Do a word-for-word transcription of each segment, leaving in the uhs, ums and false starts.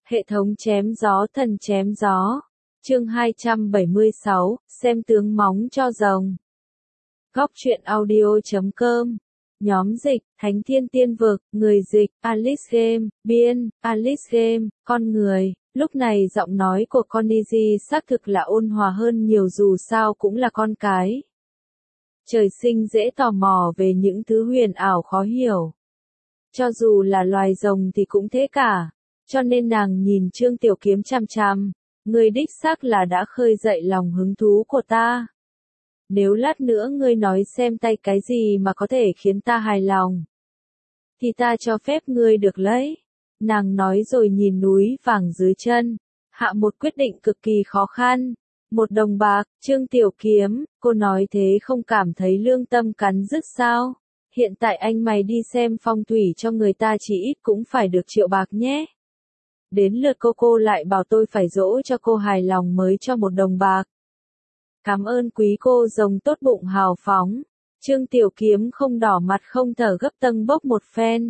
Hệ thống chém gió thần chém gió. Chương hai trăm bảy mươi sáu, xem tướng móng cho rồng. Góc truyện audio chấm com. Nhóm dịch, Thánh Thiên Tiên Vực, người dịch, Alice Game, biên, Alice Game, con người. Lúc này giọng nói của Konnichi xác thực là ôn hòa hơn nhiều, dù sao cũng là con cái. Trời sinh dễ tò mò về những thứ huyền ảo khó hiểu. Cho dù là loài rồng thì cũng thế cả. Cho nên nàng nhìn Trương Tiểu Kiếm chằm chằm, ngươi đích xác là đã khơi dậy lòng hứng thú của ta. Nếu lát nữa ngươi nói xem tay cái gì mà có thể khiến ta hài lòng, thì ta cho phép ngươi được lấy. Nàng nói rồi nhìn núi vàng dưới chân, hạ một quyết định cực kỳ khó khăn. Một đồng bạc. Trương Tiểu Kiếm, cô nói thế không cảm thấy lương tâm cắn rứt sao? Hiện tại anh mày đi xem phong thủy cho người ta chỉ ít cũng phải được triệu bạc nhé. Đến lượt cô cô lại bảo tôi phải dỗ cho cô hài lòng mới cho một đồng bạc. Cảm ơn quý cô rồng tốt bụng hào phóng. Trương Tiểu Kiếm không đỏ mặt không thở gấp tâng bốc một phen.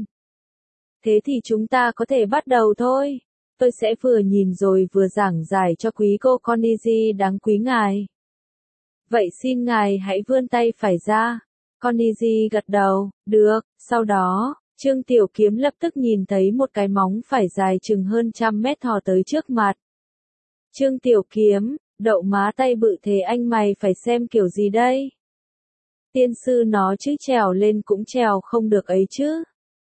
Thế thì chúng ta có thể bắt đầu thôi. Tôi sẽ vừa nhìn rồi vừa giảng giải cho quý cô Konnichi đáng quý ngài. Vậy xin ngài hãy vươn tay phải ra. Konnichi gật đầu, được. Sau đó, Trương Tiểu Kiếm lập tức nhìn thấy một cái móng phải dài chừng hơn trăm mét thò tới trước mặt. Trương Tiểu Kiếm, đậu má tay bự thế anh mày phải xem kiểu gì đây? Tiên sư nó chứ trèo lên cũng trèo không được ấy chứ.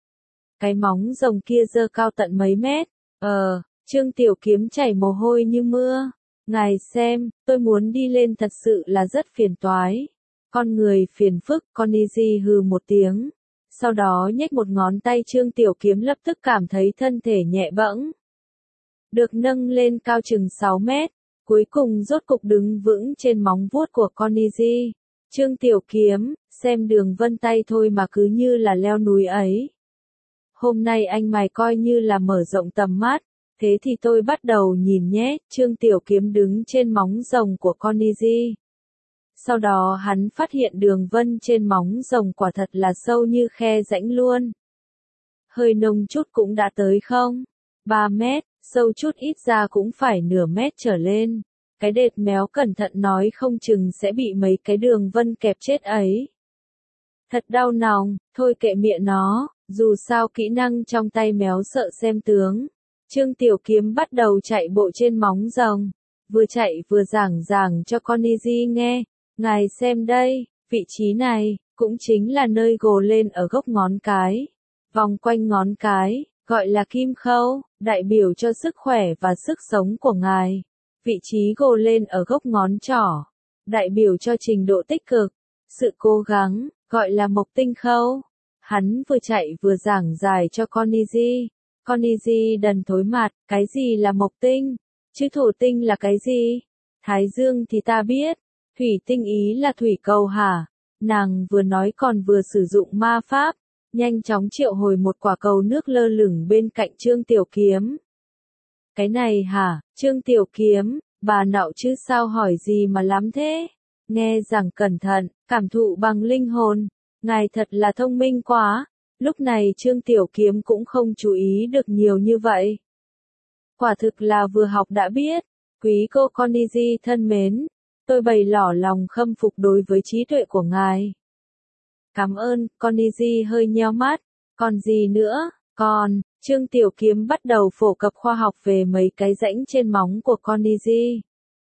Cái móng rồng kia giơ cao tận mấy mét. Ờ, Trương Tiểu Kiếm chảy mồ hôi như mưa. Ngài xem, tôi muốn đi lên thật sự là rất phiền toái. Con người phiền phức. Konnichi hừ một tiếng. Sau đó nhếch một ngón tay. Trương Tiểu Kiếm lập tức cảm thấy thân thể nhẹ bẫng. Được nâng lên cao chừng sáu mét. Cuối cùng rốt cục đứng vững trên móng vuốt của Konnichi. Trương Tiểu Kiếm, xem đường vân tay thôi mà cứ như là leo núi ấy. Hôm nay anh mày coi như là mở rộng tầm mắt. Thế thì tôi bắt đầu nhìn nhé. Trương Tiểu Kiếm đứng trên móng rồng của Konnichi. Sau đó hắn phát hiện đường vân trên móng rồng quả thật là sâu như khe rãnh luôn. Hơi nông chút cũng đã tới không? ba mét, sâu chút ít ra cũng phải nửa mét trở lên. Cái đệt méo cẩn thận nói không chừng sẽ bị mấy cái đường vân kẹp chết ấy. Thật đau lòng, thôi kệ miệng nó, dù sao kỹ năng trong tay méo sợ xem tướng. Trương Tiểu Kiếm bắt đầu chạy bộ trên móng rồng, vừa chạy vừa giảng giảng cho Konnichi nghe. Ngài xem đây, vị trí này, cũng chính là nơi gồ lên ở gốc ngón cái. Vòng quanh ngón cái, gọi là kim khâu, đại biểu cho sức khỏe và sức sống của ngài. Vị trí gồ lên ở gốc ngón trỏ, đại biểu cho trình độ tích cực, sự cố gắng, gọi là mộc tinh khâu. Hắn vừa chạy vừa giảng giải cho Konnichi. Konnichi đần thối mặt, cái gì là mộc tinh? Chứ thổ tinh là cái gì? Thái dương thì ta biết. Thủy tinh ý là thủy cầu hả? Nàng vừa nói còn vừa sử dụng ma pháp, nhanh chóng triệu hồi một quả cầu nước lơ lửng bên cạnh Trương Tiểu Kiếm. Cái này hả, Trương Tiểu Kiếm, bà nạo chứ sao hỏi gì mà lắm thế? Nghe rằng cẩn thận, cảm thụ bằng linh hồn. Ngài thật là thông minh quá. Lúc này Trương Tiểu Kiếm cũng không chú ý được nhiều như vậy. Quả thực là vừa học đã biết. Quý cô Konnichi thân mến, tôi bày tỏ lòng khâm phục đối với trí tuệ của ngài. Cảm ơn. Konnichi hơi nheo mắt. Còn gì nữa? Còn, Trương Tiểu Kiếm bắt đầu phổ cập khoa học về mấy cái rãnh trên móng của Konnichi.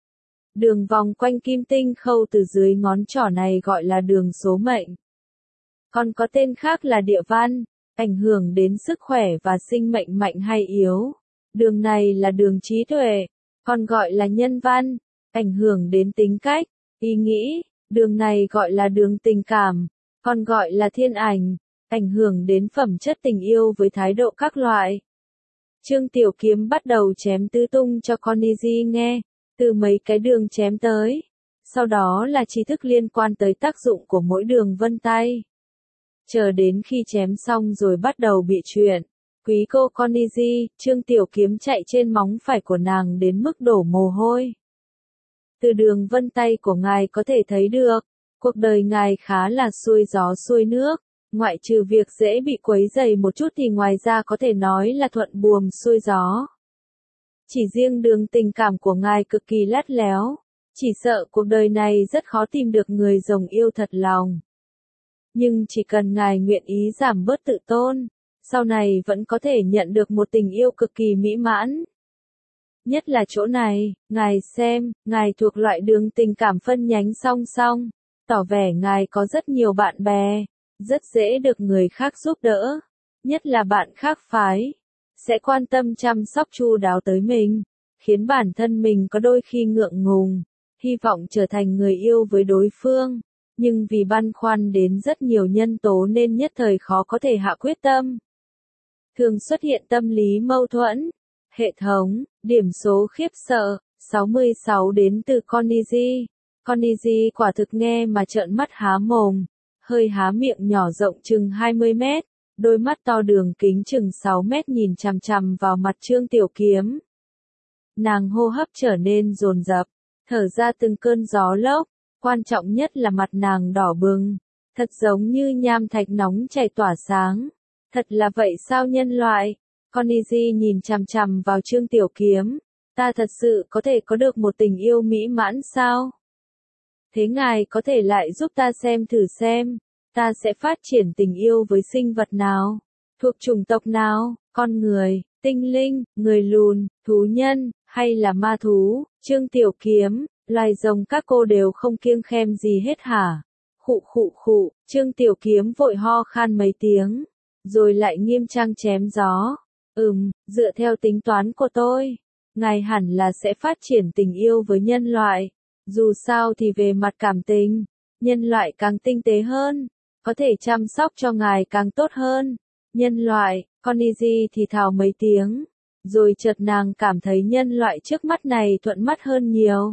Đường vòng quanh kim tinh khâu từ dưới ngón trỏ này gọi là đường số mệnh. Còn có tên khác là địa văn, ảnh hưởng đến sức khỏe và sinh mệnh mạnh hay yếu. Đường này là đường trí tuệ, còn gọi là nhân văn, ảnh hưởng đến tính cách, ý nghĩ. Đường này gọi là đường tình cảm, còn gọi là thiên ảnh, ảnh hưởng đến phẩm chất tình yêu với thái độ các loại. Trương Tiểu Kiếm bắt đầu chém tứ tung cho Konnichi nghe, từ mấy cái đường chém tới. Sau đó là tri thức liên quan tới tác dụng của mỗi đường vân tay. Chờ đến khi chém xong rồi bắt đầu bịa chuyện. Quý cô Konnichi, Trương Tiểu Kiếm chạy trên móng phải của nàng đến mức đổ mồ hôi. Từ đường vân tay của ngài có thể thấy được, cuộc đời ngài khá là xuôi gió xuôi nước. Ngoại trừ việc dễ bị quấy rầy một chút thì ngoài ra có thể nói là thuận buồm xuôi gió. Chỉ riêng đường tình cảm của ngài cực kỳ lắt léo. Chỉ sợ cuộc đời này rất khó tìm được người rồng yêu thật lòng. Nhưng chỉ cần ngài nguyện ý giảm bớt tự tôn, sau này vẫn có thể nhận được một tình yêu cực kỳ mỹ mãn. Nhất là chỗ này, ngài xem, ngài thuộc loại đường tình cảm phân nhánh song song, tỏ vẻ ngài có rất nhiều bạn bè, rất dễ được người khác giúp đỡ, nhất là bạn khác phái, sẽ quan tâm chăm sóc chu đáo tới mình, khiến bản thân mình có đôi khi ngượng ngùng, hy vọng trở thành người yêu với đối phương, nhưng vì băn khoăn đến rất nhiều nhân tố nên nhất thời khó có thể hạ quyết tâm. Thường xuất hiện tâm lý mâu thuẫn. Hệ thống, điểm số khiếp sợ, sáu mươi sáu đến từ Connizy. Connizy quả thực nghe mà trợn mắt há mồm, hơi há miệng nhỏ rộng chừng hai mươi mét, đôi mắt to đường kính chừng sáu mét nhìn chằm chằm vào mặt Trương Tiểu Kiếm. Nàng hô hấp trở nên dồn dập, thở ra từng cơn gió lốc, quan trọng nhất là mặt nàng đỏ bừng, thật giống như nham thạch nóng chảy tỏa sáng. Thật là vậy sao nhân loại? Connizy nhìn chằm chằm vào Trương Tiểu Kiếm, ta thật sự có thể có được một tình yêu mỹ mãn sao? Thế ngài có thể lại giúp ta xem thử xem, ta sẽ phát triển tình yêu với sinh vật nào? Thuộc chủng tộc nào? Con người, tinh linh, người lùn, thú nhân, hay là ma thú? Trương Tiểu Kiếm, loài rồng các cô đều không kiêng khem gì hết hả? Khụ khụ khụ, Trương Tiểu Kiếm vội ho khan mấy tiếng, rồi lại nghiêm trang chém gió. Ừm, dựa theo tính toán của tôi, ngài hẳn là sẽ phát triển tình yêu với nhân loại. Dù sao thì về mặt cảm tình, nhân loại càng tinh tế hơn, có thể chăm sóc cho ngài càng tốt hơn. Nhân loại, Connizy thì thào mấy tiếng, rồi chợt nàng cảm thấy nhân loại trước mắt này thuận mắt hơn nhiều.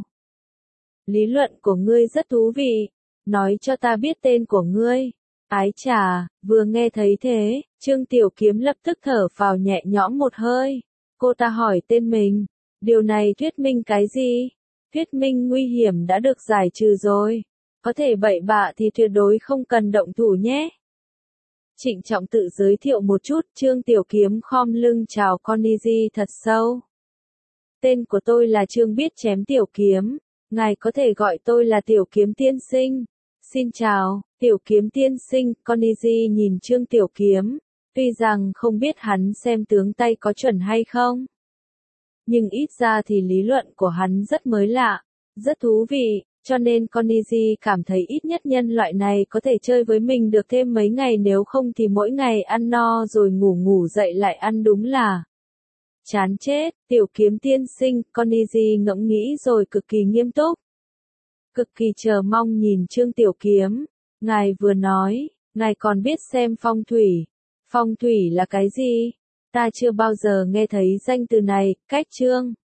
Lý luận của ngươi rất thú vị, nói cho ta biết tên của ngươi. Ái chà, vừa nghe thấy thế, Trương Tiểu Kiếm lập tức thở phào nhẹ nhõm một hơi. Cô ta hỏi tên mình, điều này thuyết minh cái gì? Thuyết minh nguy hiểm đã được giải trừ rồi. Có thể bậy bạ thì tuyệt đối không cần động thủ nhé. Trịnh trọng tự giới thiệu một chút, Trương Tiểu Kiếm khom lưng chào Connizy thật sâu. Tên của tôi là Trương Biết Chém Tiểu Kiếm, ngài có thể gọi tôi là Tiểu Kiếm tiên sinh. Xin chào, Tiểu Kiếm tiên sinh. Connizy nhìn Trương Tiểu Kiếm, tuy rằng không biết hắn xem tướng tay có chuẩn hay không, nhưng ít ra thì lý luận của hắn rất mới lạ, rất thú vị, cho nên Connizy cảm thấy ít nhất nhân loại này có thể chơi với mình được thêm mấy ngày, nếu không thì mỗi ngày ăn no rồi ngủ ngủ dậy lại ăn đúng là chán chết. Tiểu Kiếm tiên sinh, Connizy ngẫm nghĩ rồi cực kỳ nghiêm túc, cực kỳ chờ mong nhìn Trương Tiểu Kiếm. Ngài vừa nói, ngài còn biết xem phong thủy. Phong thủy là cái gì? Ta chưa bao giờ nghe thấy danh từ này. Cách Trương